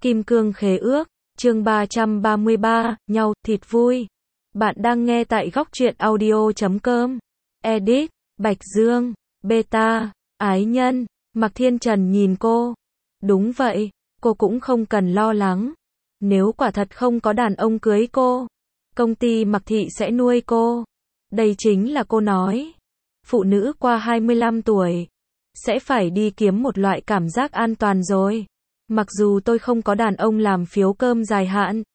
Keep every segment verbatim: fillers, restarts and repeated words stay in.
Kim Cương Khế Ước, chương ba trăm ba mươi ba, nhau, thịt vui. Bạn đang nghe tại góc truyện audio chấm com. Edit, Bạch Dương, Beta, Ái Nhân, Mạc Thiên Trần nhìn cô. Đúng vậy, cô cũng không cần lo lắng. Nếu quả thật không có đàn ông cưới cô, công ty Mạc Thị sẽ nuôi cô. Đây chính là cô nói. Phụ nữ qua hai mươi lăm tuổi sẽ phải đi kiếm một loại cảm giác an toàn rồi. Mặc dù tôi không có đàn ông làm phiếu cơm dài hạn,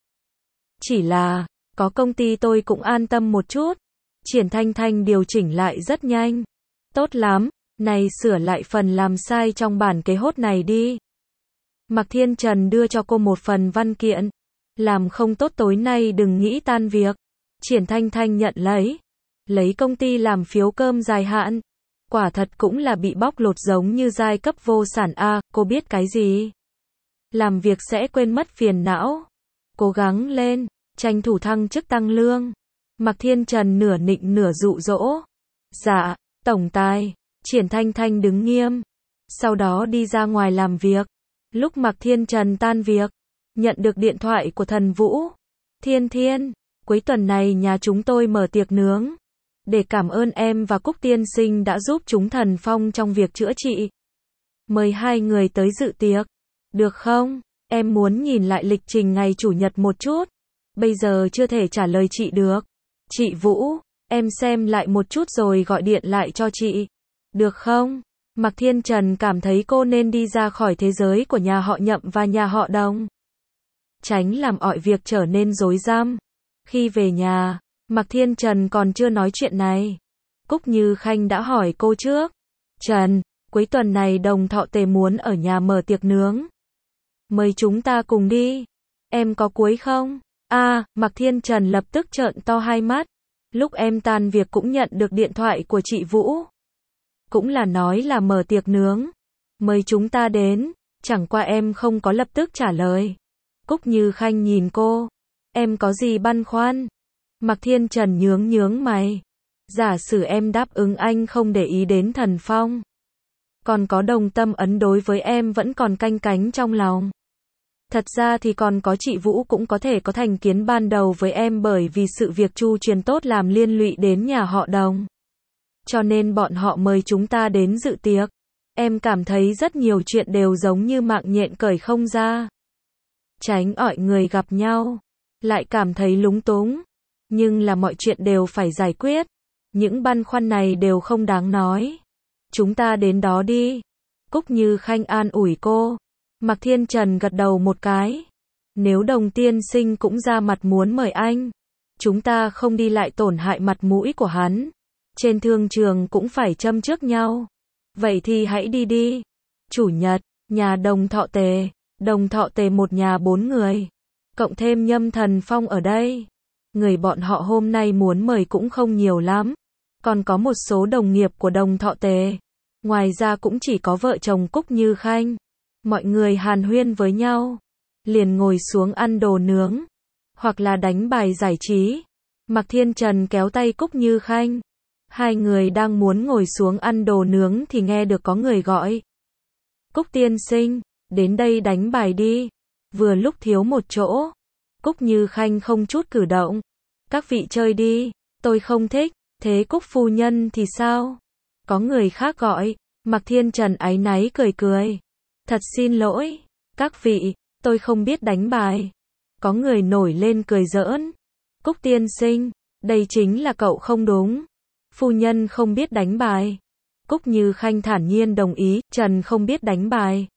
chỉ là có công ty tôi cũng an tâm một chút. Triển Thanh Thanh điều chỉnh lại rất nhanh. Tốt lắm, này sửa lại phần làm sai trong bản kế hoạch này đi. Mạc Thiên Trần đưa cho cô một phần văn kiện. Làm không tốt tối nay đừng nghĩ tan việc. Triển Thanh Thanh nhận lấy. Lấy công ty làm phiếu cơm dài hạn. Quả thật cũng là bị bóc lột giống như giai cấp vô sản A, cô biết cái gì? Làm việc sẽ quên mất phiền não. Cố gắng lên, tranh thủ thăng chức tăng lương. Mạc Thiên Trần nửa nịnh nửa dụ dỗ. Dạ, tổng tài. Triển Thanh Thanh đứng nghiêm. Sau đó đi ra ngoài làm việc. Lúc Mạc Thiên Trần tan việc, nhận được điện thoại của Thần Vũ. Thiên Thiên, cuối tuần này nhà chúng tôi mở tiệc nướng. Để cảm ơn em và Cúc tiên sinh đã giúp chúng Thần Phong trong việc chữa trị. Mời hai người tới dự tiệc. Được không? Em muốn nhìn lại lịch trình ngày Chủ nhật một chút. Bây giờ chưa thể trả lời chị được. Chị Vũ, em xem lại một chút rồi gọi điện lại cho chị. Được không? Mạc Thiên Trần cảm thấy cô nên đi ra khỏi thế giới của nhà họ Nhậm và nhà họ Đồng. Tránh làm mọi việc trở nên rối ram. Khi về nhà, Mạc Thiên Trần còn chưa nói chuyện này. Cúc Như Khanh đã hỏi cô trước. Trần, cuối tuần này Đồng Thọ Tề muốn ở nhà mở tiệc nướng. Mời chúng ta cùng đi. Em có cuối không? A, à, Mạc Thiên Trần lập tức trợn to hai mắt. Lúc em tan việc cũng nhận được điện thoại của chị Vũ. Cũng là nói là mở tiệc nướng. Mời chúng ta đến. Chẳng qua em không có lập tức trả lời. Cúc Như Khanh nhìn cô. Em có gì băn khoăn? Mạc Thiên Trần nhướng nhướng mày. Giả sử em đáp ứng anh không để ý đến Thần Phong. Còn có Đồng Tâm Ấn đối với em vẫn còn canh cánh trong lòng. Thật ra thì còn có chị Vũ cũng có thể có thành kiến ban đầu với em bởi vì sự việc chu truyền tốt làm liên lụy đến nhà họ Đồng. Cho nên bọn họ mời chúng ta đến dự tiệc. Em cảm thấy rất nhiều chuyện đều giống như mạng nhện cởi không ra. Tránh mọi người gặp nhau. Lại cảm thấy lúng túng. Nhưng là mọi chuyện đều phải giải quyết. Những băn khoăn này đều không đáng nói. Chúng ta đến đó đi. Cúc Như Khanh an ủi cô. Mạc Thiên Trần gật đầu một cái. Nếu Đồng tiên sinh cũng ra mặt muốn mời anh, chúng ta không đi lại tổn hại mặt mũi của hắn. Trên thương trường cũng phải châm trước nhau. Vậy thì hãy đi đi. Chủ nhật, nhà Đồng Thọ Tề. Đồng Thọ Tề một nhà bốn người. Cộng thêm Nhâm Thần Phong ở đây. Người bọn họ hôm nay muốn mời cũng không nhiều lắm. Còn có một số đồng nghiệp của Đồng Thọ Tề. Ngoài ra cũng chỉ có vợ chồng Cúc Như Khanh. Mọi người hàn huyên với nhau. Liền ngồi xuống ăn đồ nướng. Hoặc là đánh bài giải trí. Mạc Thiên Trần kéo tay Cúc Như Khanh. Hai người đang muốn ngồi xuống ăn đồ nướng thì nghe được có người gọi. Cúc tiên sinh, đến đây đánh bài đi. Vừa lúc thiếu một chỗ. Cúc Như Khanh không chút cử động. Các vị chơi đi, tôi không thích. Thế Cúc phu nhân thì sao? Có người khác gọi. Mạc Thiên Trần áy náy cười cười. Thật xin lỗi, các vị, tôi không biết đánh bài. Có người nổi lên cười giỡn. Cúc tiên sinh, đây chính là cậu không đúng. Phu nhân không biết đánh bài. Cúc Như Khanh thản nhiên đồng ý, Trần không biết đánh bài.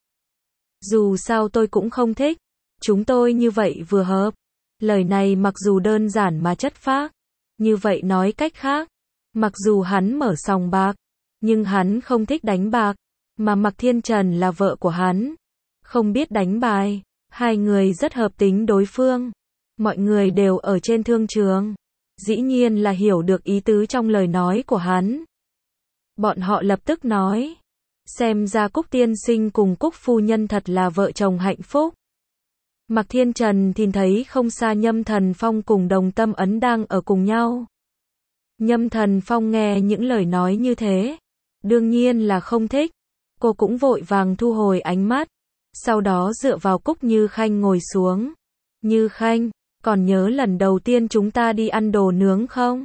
Dù sao tôi cũng không thích. Chúng tôi như vậy vừa hợp. Lời này mặc dù đơn giản mà chất phác. Như vậy nói cách khác. Mặc dù hắn mở sòng bạc. Nhưng hắn không thích đánh bạc. Mà Mạc Thiên Trần là vợ của hắn. Không biết đánh bài. Hai người rất hợp tính đối phương. Mọi người đều ở trên thương trường. Dĩ nhiên là hiểu được ý tứ trong lời nói của hắn. Bọn họ lập tức nói. Xem ra Cúc tiên sinh cùng Cúc phu nhân thật là vợ chồng hạnh phúc. Mạc Thiên Trần thì thấy không xa Nhâm Thần Phong cùng Đồng Tâm Ấn đang ở cùng nhau. Nhâm Thần Phong nghe những lời nói như thế. Đương nhiên là không thích. Cô cũng vội vàng thu hồi ánh mắt. sau đó dựa vào Cúc Như Khanh ngồi xuống. Như Khanh, còn nhớ lần đầu tiên chúng ta đi ăn đồ nướng không?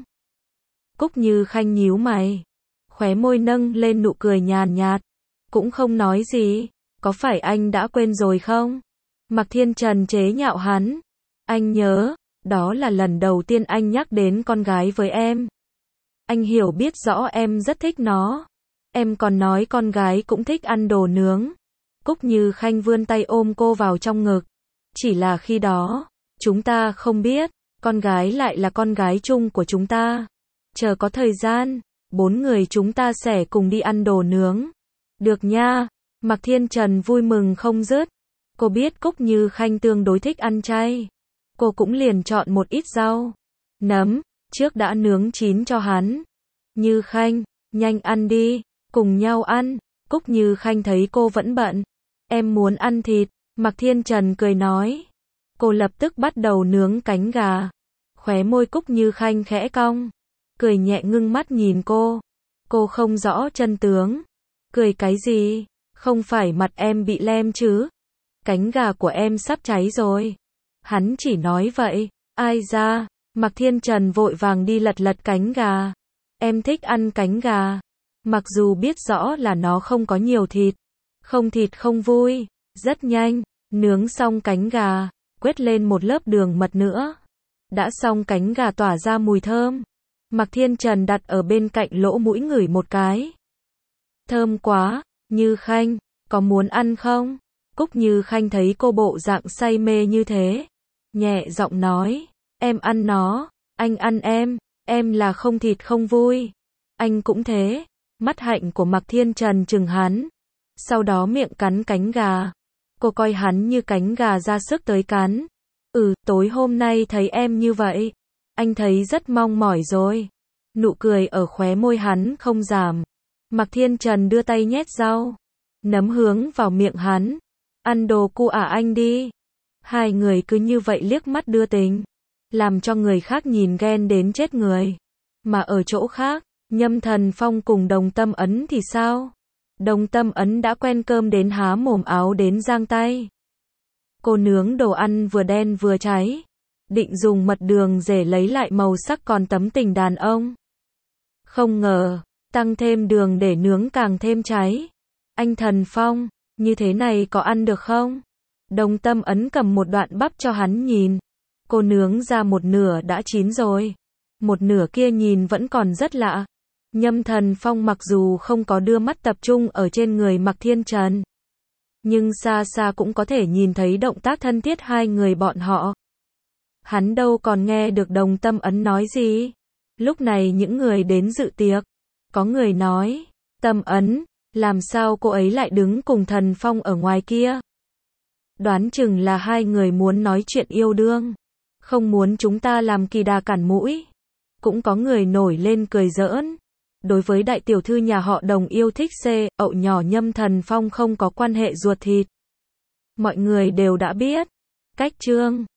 Cúc Như Khanh nhíu mày, khóe môi nâng lên nụ cười nhàn nhạt, cũng không nói gì, có phải anh đã quên rồi không? Mạc Thiên Trần chế nhạo hắn, anh nhớ, đó là lần đầu tiên anh nhắc đến con gái với em. Anh hiểu biết rõ em rất thích nó. Em còn nói con gái cũng thích ăn đồ nướng. Cúc Như Khanh vươn tay ôm cô vào trong ngực. Chỉ là khi đó, chúng ta không biết, con gái lại là con gái chung của chúng ta. Chờ có thời gian, bốn người chúng ta sẽ cùng đi ăn đồ nướng. Được nha. Mạc Thiên Trần vui mừng không dứt. Cô biết Cúc Như Khanh tương đối thích ăn chay. Cô cũng liền chọn một ít rau, nấm, trước đã nướng chín cho hắn. Như Khanh, nhanh ăn đi, cùng nhau ăn. Cúc Như Khanh thấy cô vẫn bận. Em muốn ăn thịt, Mạc Thiên Trần cười nói. Cô lập tức bắt đầu nướng cánh gà. Khóe môi Cúc Như Khanh khẽ cong, cười nhẹ ngưng mắt nhìn cô. Cô không rõ chân tướng. Cười cái gì? Không phải mặt em bị lem chứ? Cánh gà của em sắp cháy rồi. Hắn chỉ nói vậy. Ai ra? Mạc Thiên Trần vội vàng đi lật lật cánh gà. Em thích ăn cánh gà. Mặc dù biết rõ là nó không có nhiều thịt. Không thịt không vui. Rất nhanh, nướng xong cánh gà, quét lên một lớp đường mật nữa. Đã xong cánh gà tỏa ra mùi thơm. Mạc Thiên Trần đặt ở bên cạnh lỗ mũi ngửi một cái. Thơm quá. Như Khanh, có muốn ăn không? Cúc Như Khanh thấy cô bộ dạng say mê như thế, nhẹ giọng nói, em ăn nó, anh ăn em, em là không thịt không vui. Anh cũng thế. Mắt hạnh của Mạc Thiên Trần trừng hắn, sau đó miệng cắn cánh gà. Cô coi hắn như cánh gà ra sức tới cắn. Ừ, tối hôm nay thấy em như vậy, anh thấy rất mong mỏi rồi. Nụ cười ở khóe môi hắn không giảm. Mạc Thiên Trần đưa tay nhét rau, nấm hướng vào miệng hắn. Ăn đồ cu à anh đi. Hai người cứ như vậy liếc mắt đưa tình, làm cho người khác nhìn ghen đến chết người. Mà ở chỗ khác, Nhâm Thần Phong cùng Đồng Tâm Ấn thì sao? Đồng Tâm Ấn đã quen cơm đến há mồm áo đến giang tay. Cô nướng đồ ăn vừa đen vừa cháy, định dùng mật đường để lấy lại màu sắc còn tấm tình đàn ông. Không ngờ, tăng thêm đường để nướng càng thêm cháy. Anh Thần Phong, như thế này có ăn được không? Đồng Tâm Ấn cầm một đoạn bắp cho hắn nhìn. Cô nướng ra một nửa đã chín rồi. Một nửa kia nhìn vẫn còn rất lạ. Nhâm Thần Phong mặc dù không có đưa mắt tập trung ở trên người Mạc Thiên Trần, nhưng xa xa cũng có thể nhìn thấy động tác thân thiết hai người bọn họ. Hắn đâu còn nghe được Đồng Tâm Ấn nói gì. Lúc này những người đến dự tiệc, có người nói, Tâm Ấn, làm sao cô ấy lại đứng cùng Thần Phong ở ngoài kia? Đoán chừng là hai người muốn nói chuyện yêu đương, không muốn chúng ta làm kỳ đà cản mũi. Cũng có người nổi lên cười giỡn. Đối với đại tiểu thư nhà họ Đồng yêu thích xê, ậu nhỏ Nhâm Thần Phong không có quan hệ ruột thịt. Mọi người đều đã biết. Cách chương